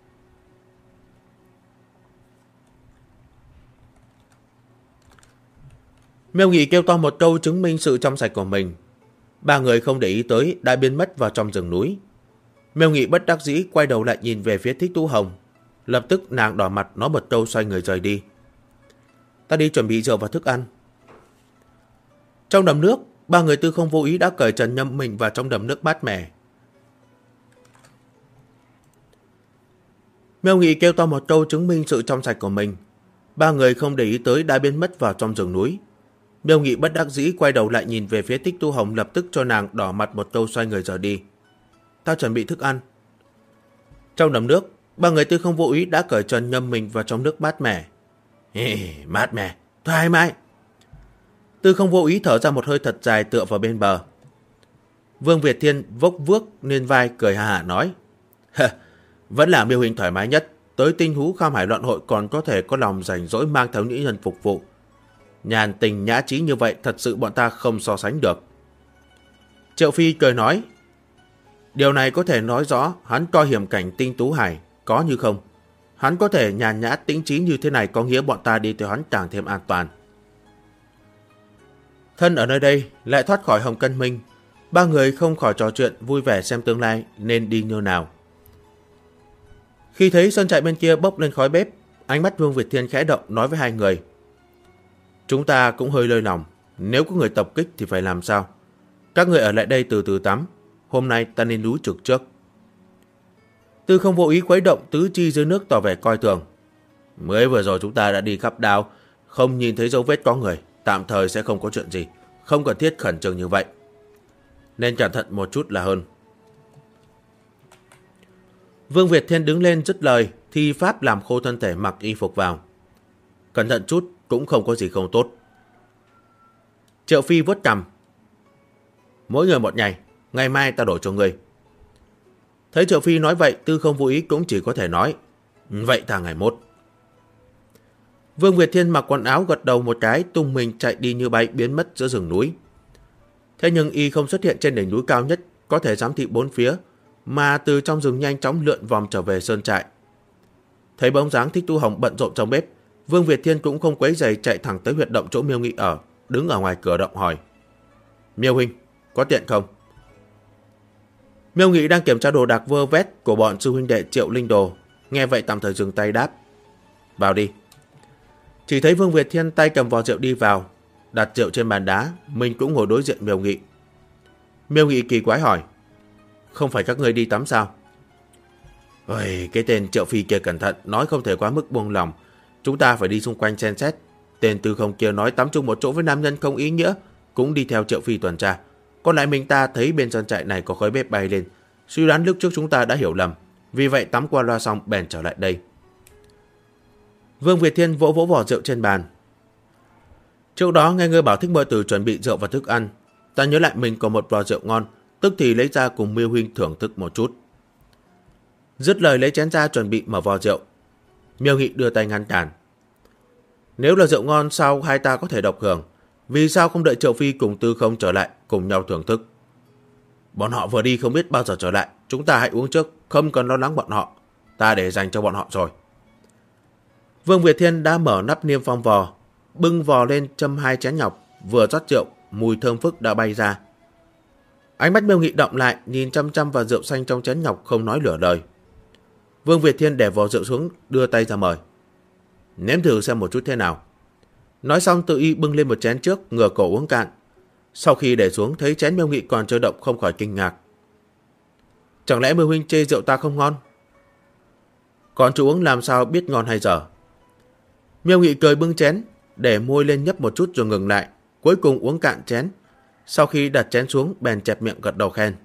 Miêu Nghị kêu to một câu chứng minh sự trong sạch của mình. 3 người không để ý tới đã biến mất vào trong rừng núi. Miêu Nghị bất đắc dĩ quay đầu lại nhìn về phía Thích Tú Hồng. Lập tức nàng đỏ mặt nói một câu xoay người rời đi. Ta đi chuẩn bị rượu và thức ăn. Trong đầm nước, 3 người Tư Không vô ý đã cởi trần nhâm mình vào trong đầm nước mát mẻ. Miêu Nghị kêu to một câu chứng minh sự trong sạch của mình. 3 người không để ý tới đã biến mất vào trong rừng núi. Miêu Nghị bất đắc dĩ quay đầu lại nhìn về phía Thích Tú Hồng, lập tức cho nàng đỏ mặt một câu xoay người rời đi. Ta chuẩn bị thức ăn. Trong đầm nước, 3 người Tư Không vô ý đã cởi trần nhâm mình vào trong nước mát mẻ. Mát mẻ, thoải mái. Tư Không vô ý thở ra một hơi thật dài tựa vào bên bờ. Vương Việt Thiên vốc vuốt lên vai cười ha hả nói. Vẫn là Miêu huynh thoải mái nhất. Tới Tinh Hú Kham Hải Loạn Hội còn có thể có lòng rảnh rỗi mang theo nữ nhân phục vụ. Nhàn tình nhã trí như vậy thật sự bọn ta không so sánh được. Triệu Phi cười nói. Điều này có thể nói rõ hắn coi hiểm cảnh Tinh Tú Hải có như không. Hắn có thể nhàn nhã tĩnh trí như thế này có nghĩa bọn ta đi theo hắn càng thêm an toàn. Thân ở nơi đây lại thoát khỏi Hồng Cân Minh. 3 người không khỏi trò chuyện vui vẻ xem tương lai nên đi như nào. Khi thấy sân trại bên kia bốc lên khói bếp, ánh mắt Vương Việt Thiên khẽ động nói với hai người. Chúng ta cũng hơi lơi lòng, nếu có người tập kích thì phải làm sao? Các người ở lại đây từ từ tắm, hôm nay ta lên núi trực trước. Tư không vô ý khuấy động tứ chi dưới nước tỏ vẻ coi thường. Mới vừa rồi chúng ta đã đi khắp đao, không nhìn thấy dấu vết có người, tạm thời sẽ không có chuyện gì, không cần thiết khẩn trương như vậy. Nên cẩn thận một chút là hơn. Vương Việt Thiên đứng lên dứt lời, thi pháp làm khô thân thể mặc y phục vào. Cẩn thận chút cũng không có gì không tốt. Triệu Phi vuốt cằm. Mỗi người một ngày, ngày mai ta đổi cho người. Thấy Triệu Phi nói vậy, Tư không vô ý cũng chỉ có thể nói. Vậy ta ngày mốt. Vương Việt Thiên mặc quần áo gật đầu một cái, tung mình chạy đi như bay biến mất giữa rừng núi. Thế nhưng y không xuất hiện trên đỉnh núi cao nhất, có thể giám thị bốn phía, mà từ trong rừng nhanh chóng lượn vòng trở về sơn trại. Thấy bóng dáng Thích Tu Hồng bận rộn trong bếp, Vương Việt Thiên cũng không quấy giày chạy thẳng tới huyệt động chỗ Miêu Nghị ở, đứng ở ngoài cửa động hỏi. Miêu huynh, có tiện không? Miêu Nghị đang kiểm tra đồ đạc vơ vét của bọn sư huynh đệ Triệu Linh Đồ, nghe vậy tạm thời dừng tay đáp. Vào đi. Chỉ thấy Vương Việt Thiên tay cầm vò rượu đi vào, đặt rượu trên bàn đá, mình cũng ngồi đối diện Miêu Nghị. Miêu Nghị kỳ quái hỏi. Không phải các người đi tắm sao? Ôi, cái tên Triệu Phi kia cẩn thận, nói không thể quá mức buông lòng. Chúng ta phải đi xung quanh xem xét. Tên Tư Không kia nói tắm chung một chỗ với nam nhân không ý nghĩa, cũng đi theo Triệu Phi tuần tra. Còn lại mình ta thấy bên sân trại này có khói bếp bay lên, suy đoán lúc trước chúng ta đã hiểu lầm, vì vậy tắm qua loa xong bèn trở lại đây. Vương Việt Thiên vỗ vỗ vỏ rượu trên bàn. Trước đó nghe ngươi bảo Thích Mơ Từ chuẩn bị rượu và thức ăn, ta nhớ lại mình có một vò rượu ngon, tức thì lấy ra cùng Miêu huynh thưởng thức một chút. Dứt lời lấy chén ra chuẩn bị mở vò rượu. Miêu Nghị đưa tay ngăn cản. Nếu là rượu ngon sao hai ta có thể độc hưởng, vì sao không đợi Triệu Phi cùng Tư Không trở lại cùng nhau thưởng thức? Bọn họ vừa đi không biết bao giờ trở lại, chúng ta hãy uống trước, không cần lo lắng bọn họ, ta để dành cho bọn họ rồi. Vương Việt Thiên đã mở nắp niêm phong vò, bưng vò lên châm hai chén nhọc, vừa rót rượu, mùi thơm phức đã bay ra. Ánh mắt Miêu Nghị động lại, nhìn chăm chăm vào rượu xanh trong chén nhọc không nói lửa lời. Vương Việt Thiên để vò rượu xuống, đưa tay ra mời. Nếm thử xem một chút thế nào. Nói xong tự y bưng lên một chén trước, ngửa cổ uống cạn. Sau khi để xuống thấy chén Miêu Nghị còn chưa động không khỏi kinh ngạc. Chẳng lẽ Miêu huynh chê rượu ta không ngon? Còn chú uống làm sao biết ngon hay dở? Miêu Nghị cười bưng chén, để môi lên nhấp một chút rồi ngừng lại, cuối cùng uống cạn chén. Sau khi đặt chén xuống, bèn chẹp miệng gật đầu khen.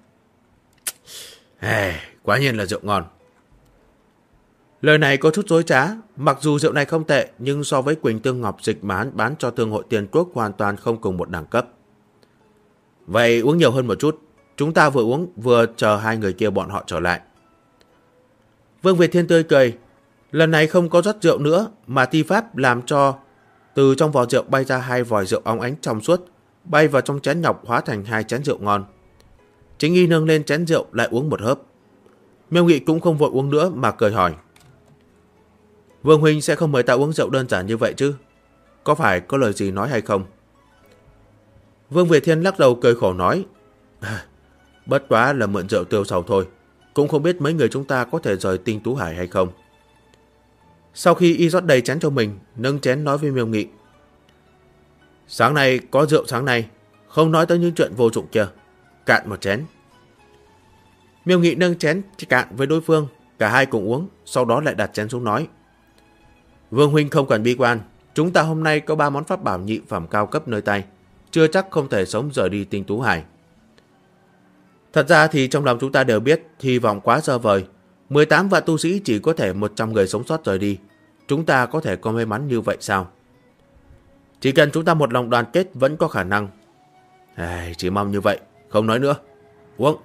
Quả nhiên là rượu ngon. Lời này có chút dối trá, mặc dù rượu này không tệ, nhưng so với Quỳnh Tương Ngọc Dịch mà hắn bán cho Thương hội Tiền Quốc hoàn toàn không cùng một đẳng cấp. Vậy uống nhiều hơn một chút, chúng ta vừa uống vừa chờ hai người kia bọn họ trở lại. Vương Việt Thiên tươi cười, lần này không có rót rượu nữa, mà thi pháp làm cho từ trong vò rượu bay ra hai vòi rượu óng ánh trong suốt, bay vào trong chén nhọc hóa thành hai chén rượu ngon. Chính y nâng lên chén rượu lại uống một hớp. Miêu Nghị cũng không vội uống nữa mà cười hỏi. Vương huynh sẽ không mời ta uống rượu đơn giản như vậy chứ? Có phải có lời gì nói hay không? Vương Việt Thiên lắc đầu cười khổ nói. Bất quá là mượn rượu tiêu sầu thôi, cũng không biết mấy người chúng ta có thể rời Tinh Tú Hải hay không. Sau khi y rót đầy chén cho mình, nâng chén nói với Miêu Nghị. Sáng nay có rượu sáng nay, không nói tới những chuyện vô dụng kia. Cạn một chén. Miêu Nghị nâng chén cạn với đối phương, cả hai cùng uống, sau đó lại đặt chén xuống nói. Vương huynh không cần bi quan, chúng ta hôm nay có 3 món pháp bảo nhị phẩm cao cấp nơi tay, chưa chắc không thể sống rời đi Tinh Tú Hải. Thật ra thì trong lòng chúng ta đều biết, hy vọng quá xa vời. 18 vạn tu sĩ chỉ có thể 100 người sống sót rời đi. Chúng ta có thể có may mắn như vậy sao? Chỉ cần chúng ta một lòng đoàn kết vẫn có khả năng. Chỉ mong như vậy, không nói nữa. Uống.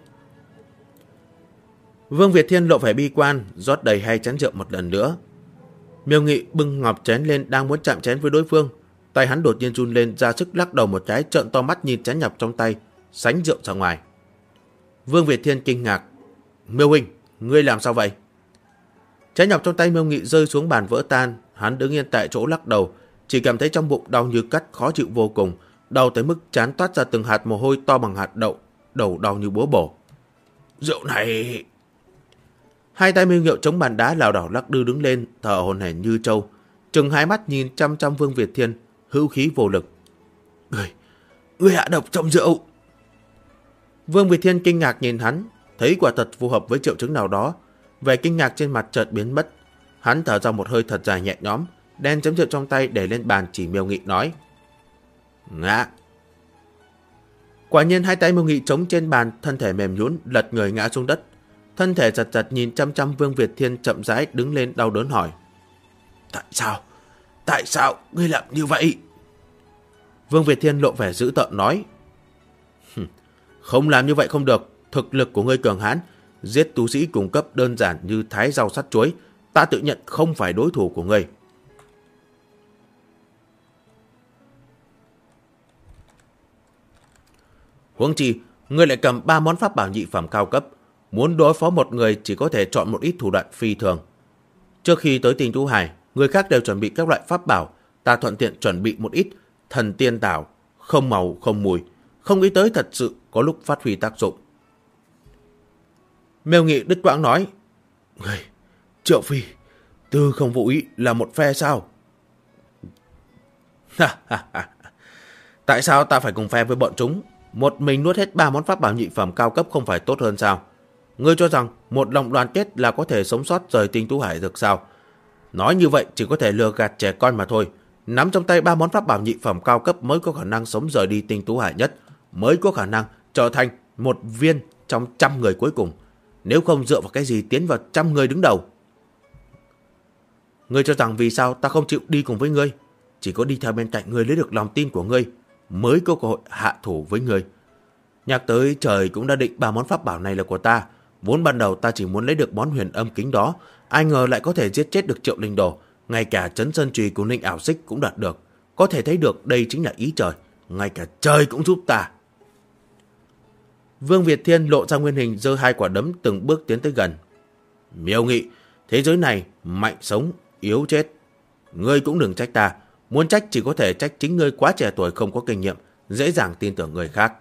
Vương Việt Thiên lộ vẻ bi quan, rót đầy 2 chén rượu một lần nữa. Miêu Nghị bưng ngọc chén lên đang muốn chạm chén với đối phương, tay hắn đột nhiên run lên, ra sức lắc đầu một cái, trợn to mắt nhìn chén nhọc trong tay, sánh rượu ra ngoài. Vương Việt Thiên kinh ngạc. Miêu huynh, ngươi làm sao vậy? Chén nhọc trong tay Miêu Nghị rơi xuống bàn vỡ tan, hắn đứng yên tại chỗ lắc đầu, chỉ cảm thấy trong bụng đau như cắt, khó chịu vô cùng, đau tới mức trán toát ra từng hạt mồ hôi to bằng hạt đậu, đầu đau như búa bổ. Rượu này... Hai tay Miêu Nghiệu chống bàn đá lảo đảo lắc lư đứng lên, thở hổn hển như trâu, trừng hai mắt nhìn chăm chăm Vương Việt Thiên, hữu khí vô lực. Người hạ độc trong rượu. Vương Việt Thiên kinh ngạc nhìn hắn, thấy quả thật phù hợp với triệu chứng nào đó, vẻ kinh ngạc trên mặt chợt biến mất. Hắn thở ra một hơi thật dài nhẹ nhõm, đen chấm rượu trong tay để lên bàn chỉ Miêu Nghị nói: Ngã. Quả nhiên hai tay Miêu Nghị chống trên bàn, thân thể mềm nhũn lật người ngã xuống đất. Thân thể giật giật nhìn chăm chăm Vương Việt Thiên, chậm rãi đứng lên đau đớn hỏi: Tại sao ngươi làm như vậy? Vương Việt Thiên lộ vẻ dữ tợn nói: Không làm như vậy không được, thực lực của ngươi cường hãn, giết tu sĩ cùng cấp đơn giản như thái rau sắt chuối, ta tự nhận không phải đối thủ của ngươi. Huống chi, ngươi lại cầm 3 món pháp bảo nhị phẩm cao cấp, muốn đối phó một người chỉ có thể chọn một ít thủ đoạn phi thường. Trước khi tới Tinh Tú Hải, người khác đều chuẩn bị các loại pháp bảo, ta thuận tiện chuẩn bị một ít thần tiên tảo, không màu không mùi, không nghĩ tới thật sự có lúc phát huy tác dụng. Miêu Nghị đứt quãng nói: Triệu Phi, Tư không vô ý là một phe sao? Tại sao ta phải cùng phe với bọn chúng? Một mình nuốt hết 3 món pháp bảo nhị phẩm cao cấp không phải tốt hơn sao? Ngươi cho rằng một lòng đoàn kết là có thể sống sót rời Tinh Tú Hải được sao? Nói như vậy chỉ có thể lừa gạt trẻ con mà thôi. Nắm trong tay 3 món pháp bảo nhị phẩm cao cấp mới có khả năng sống rời đi Tinh Tú Hải nhất, mới có khả năng trở thành một viên trong 100 người cuối cùng. Nếu không dựa vào cái gì tiến vào 100 người đứng đầu? Ngươi cho rằng vì sao ta không chịu đi cùng với ngươi? Chỉ có đi theo bên cạnh ngươi lấy được lòng tin của ngươi mới có cơ hội hạ thủ với ngươi. Nhắc tới trời cũng đã định 3 món pháp bảo này là của ta. Vốn ban đầu ta chỉ muốn lấy được món huyền âm kính đó, ai ngờ lại có thể giết chết được Triệu Linh Đồ. Ngay cả Trấn Sơn Chùy của Ninh Ảo Xích cũng đạt được. Có thể thấy được đây chính là ý trời. Ngay cả trời cũng giúp ta. Vương Việt Thiên lộ ra nguyên hình, giơ 2 quả đấm từng bước tiến tới gần. Miêu Nghị, thế giới này mạnh sống, yếu chết. Ngươi cũng đừng trách ta. Muốn trách chỉ có thể trách chính ngươi quá trẻ tuổi không có kinh nghiệm, dễ dàng tin tưởng người khác.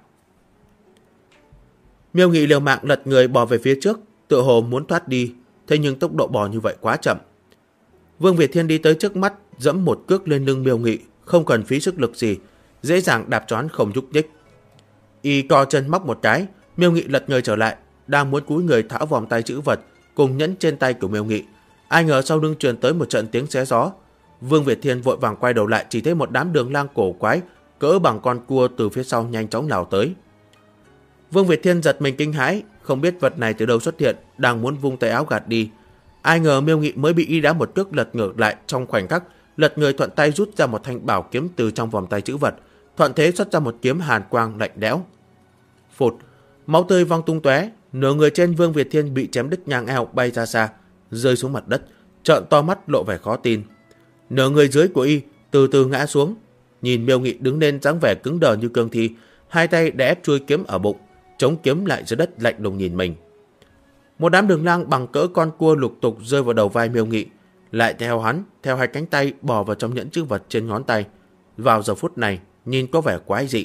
Miêu Nghị liều mạng lật người bò về phía trước, tựa hồ muốn thoát đi, thế nhưng tốc độ bò như vậy quá chậm. Vương Việt Thiên đi tới trước mắt, dẫm một cước lên lưng Miêu Nghị, không cần phí sức lực gì, dễ dàng đạp choán không nhúc nhích. Y co chân móc một cái, Miêu Nghị lật người trở lại, đang muốn cúi người tháo vòng tay chữ vật cùng nhẫn trên tay của Miêu Nghị, ai ngờ sau lưng truyền tới một trận tiếng xé gió. Vương Việt Thiên vội vàng quay đầu lại, chỉ thấy một đám đường lang cổ quái cỡ bằng con cua từ phía sau nhanh chóng lao tới. Vương Việt Thiên giật mình kinh hãi, không biết vật này từ đâu xuất hiện, đang muốn vung tay áo gạt đi. Ai ngờ Miêu Nghị mới bị y đá một cước lật ngược lại, trong khoảnh khắc lật người thuận tay rút ra một thanh bảo kiếm từ trong vòng tay chữ vật, thuận thế xuất ra một kiếm hàn quang lạnh lẽo. Phụt, máu tươi văng tung tóe, nửa người trên Vương Việt Thiên bị chém đứt ngang eo bay ra xa, rơi xuống mặt đất, trợn to mắt lộ vẻ khó tin. Nửa người dưới của y từ từ ngã xuống, nhìn Miêu Nghị đứng lên dáng vẻ cứng đờ như cương thi, hai tay đè ép chuôi kiếm ở bụng, chống kiếm lại dưới đất lạnh lùng nhìn mình. Một đám đường lang bằng cỡ con cua lục tục rơi vào đầu vai Miêu Nghị, lại theo hắn, theo 2 cánh tay bò vào trong nhẫn chữ vật trên ngón tay. Vào giờ phút này, nhìn có vẻ quái dị.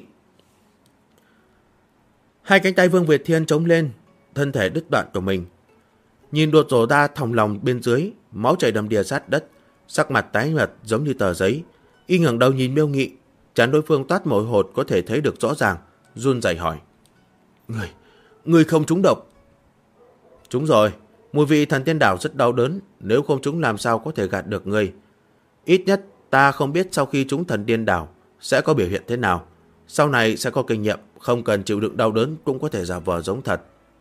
2 cánh tay Vương Việt Thiên chống lên, thân thể đứt đoạn của mình. Nhìn đột rổ ra thòng lòng bên dưới, máu chảy đầm đìa sát đất, sắc mặt tái nhợt giống như tờ giấy. Y ngẩng đầu nhìn Miêu Nghị, trán đối phương toát mồ hột có thể thấy được rõ ràng, run rẩy hỏi: Người không trúng độc? Trúng rồi, mùi vị thần tiên đảo rất đau đớn, nếu không trúng làm sao có thể gạt được ngươi. Ít nhất ta không biết sau khi trúng thần tiên đảo sẽ có biểu hiện thế nào. Sau này sẽ có kinh nghiệm, không cần chịu đựng đau đớn cũng có thể giả vờ giống thật.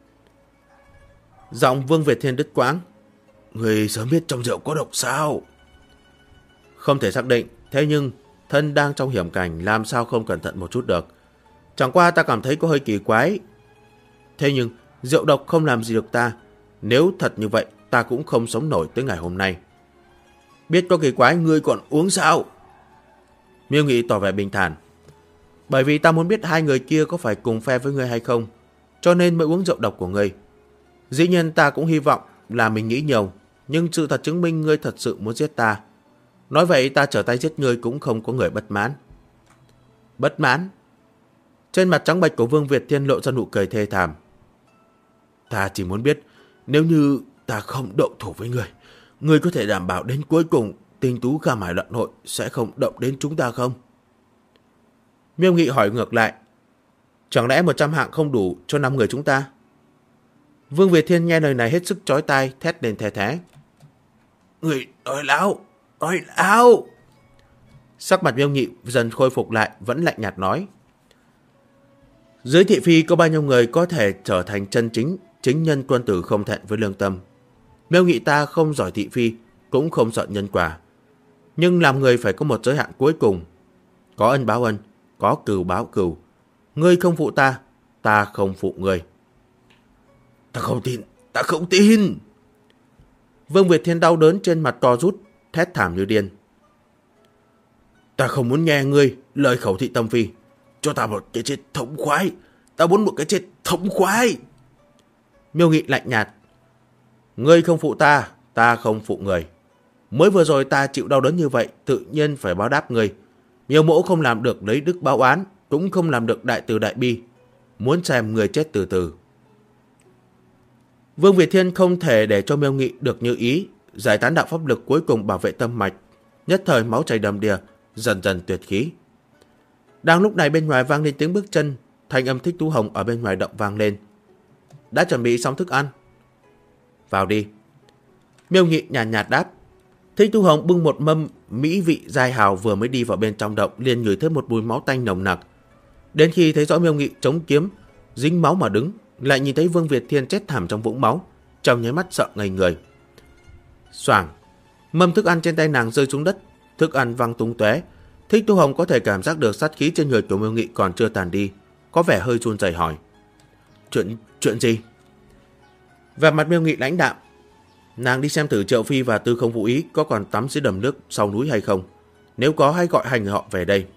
Giọng Vương Việt Thiên đứt quãng: Người sớm biết trong rượu có độc sao? Không thể xác định, thế nhưng thân đang trong hiểm cảnh, làm sao không cẩn thận một chút được. Chẳng qua ta cảm thấy có hơi kỳ quái. Thế nhưng rượu độc không làm gì được ta. Nếu thật như vậy, ta cũng không sống nổi tới ngày hôm nay. Biết có kỳ quái, ngươi còn uống sao? Miêu Nghị tỏ vẻ bình thản: Bởi vì ta muốn biết 2 người kia có phải cùng phe với ngươi hay không, cho nên mới uống rượu độc của ngươi. Dĩ nhiên ta cũng hy vọng là mình nghĩ nhiều, nhưng sự thật chứng minh ngươi thật sự muốn giết ta. Nói vậy ta trở tay giết ngươi cũng không có người bất mãn. Bất mãn? Trên mặt trắng bệch của Vương Việt Thiên lộ ra nụ cười thê thảm. Ta chỉ muốn biết, nếu như Ta không động thủ với người. Người có thể đảm bảo đến cuối cùng tinh tú Kham Hải Loạn Hội sẽ không động đến chúng ta không? Miêu Nghị hỏi ngược lại. Chẳng lẽ 100 hạng không đủ cho 5 người chúng ta? Vương Việt Thiên nghe lời này hết sức chói tai, thét lên the thé. Người nói láo, nói láo. Sắc mặt Miêu Nghị dần khôi phục lại, vẫn lạnh nhạt nói. Dưới thị phi có bao nhiêu người có thể trở thành chân chính nhân quân tử không thẹn với lương tâm. Miêu Nghị ta không giỏi thị phi, cũng không sợ nhân quả. Nhưng làm người phải có một giới hạn cuối cùng. Có ân báo ân, có cừu báo cừu. Ngươi không phụ ta, ta không phụ ngươi. Ta không tin. Vương Việt Thiên đau đớn trên mặt to rút, thét thảm như điên. Ta không muốn nghe ngươi lời khẩu thị tâm phi. Cho ta một cái chết thống khoái. Ta muốn một cái chết thống khoái. Miêu Nghị lạnh nhạt. Ngươi không phụ ta, ta không phụ người. Mới vừa rồi ta chịu đau đớn như vậy, tự nhiên phải báo đáp ngươi. Miêu mỗ không làm được lấy đức báo oán, cũng không làm được đại từ đại bi. Muốn xem người chết từ từ. Vương Việt Thiên không thể để cho Miêu Nghị được như ý, giải tán đạo pháp lực cuối cùng bảo vệ tâm mạch. Nhất thời máu chảy đầm đìa, dần dần tuyệt khí. Đang lúc này bên ngoài vang lên tiếng bước chân, thanh âm Thích Tú Hồng ở bên ngoài động vang lên. Đã chuẩn bị xong thức ăn? Vào đi. Miêu Nghị nhàn nhạt đáp. Thích Tú Hồng bưng một mâm mỹ vị dai hào vừa mới đi vào bên trong động, liền ngửi thấy một mùi máu tanh nồng nặc. Đến khi thấy rõ Miêu Nghị chống kiếm dính máu mà đứng, lại nhìn thấy Vương Việt Thiên chết thảm trong vũng máu, trong nháy mắt sợ ngây người. Xoảng, mâm thức ăn trên tay nàng rơi xuống đất, thức ăn văng tung tóe. Thích Tú Hồng có thể cảm giác được sát khí trên người của Miêu Nghị còn chưa tàn đi, có vẻ hơi run rẩy hỏi. Chuyện gì? Vẻ mặt Miêu Nghị lãnh đạm. Nàng đi xem thử Triệu Phi và Tư Không Vũ Ý có còn tắm dưới đầm nước sau núi hay không. Nếu có, hãy gọi hai người họ về đây.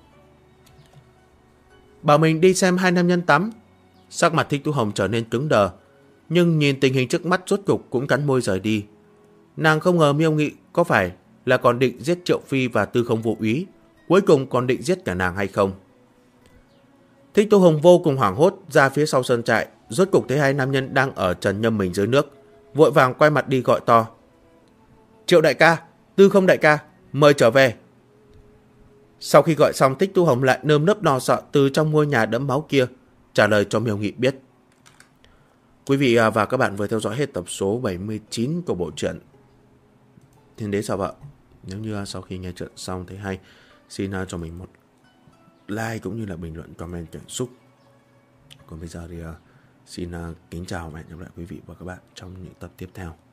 Bảo mình đi xem hai nam nhân tắm. Sắc mặt Thích Tú Hồng trở nên cứng đờ, nhưng nhìn tình hình trước mắt rốt cục cũng cắn môi rời đi. Nàng không ngờ Miêu Nghị có phải là còn định giết Triệu Phi và Tư Không Vũ Ý, cuối cùng còn định giết cả nàng hay không. Thích Tú Hồng vô cùng hoảng hốt ra phía sau sân trại, rốt cục thấy hai nam nhân đang ở trần nhâm mình dưới nước, vội vàng quay mặt đi gọi to. Triệu đại ca, Tư Không đại ca, mời trở về. Sau khi gọi xong, Thích Tú Hồng lại nơm nớp lo sợ từ trong ngôi nhà đẫm máu kia trả lời cho Miêu Nghị biết. Quý vị và các bạn vừa theo dõi hết tập số 79 của bộ truyện Thiên Đế Sao Vợ. Nếu như sau khi nghe chuyện xong thấy hay, xin cho mình một like cũng như là bình luận, comment cảm xúc. Còn bây giờ thì xin kính chào và hẹn gặp lại quý vị và các bạn trong những tập tiếp theo.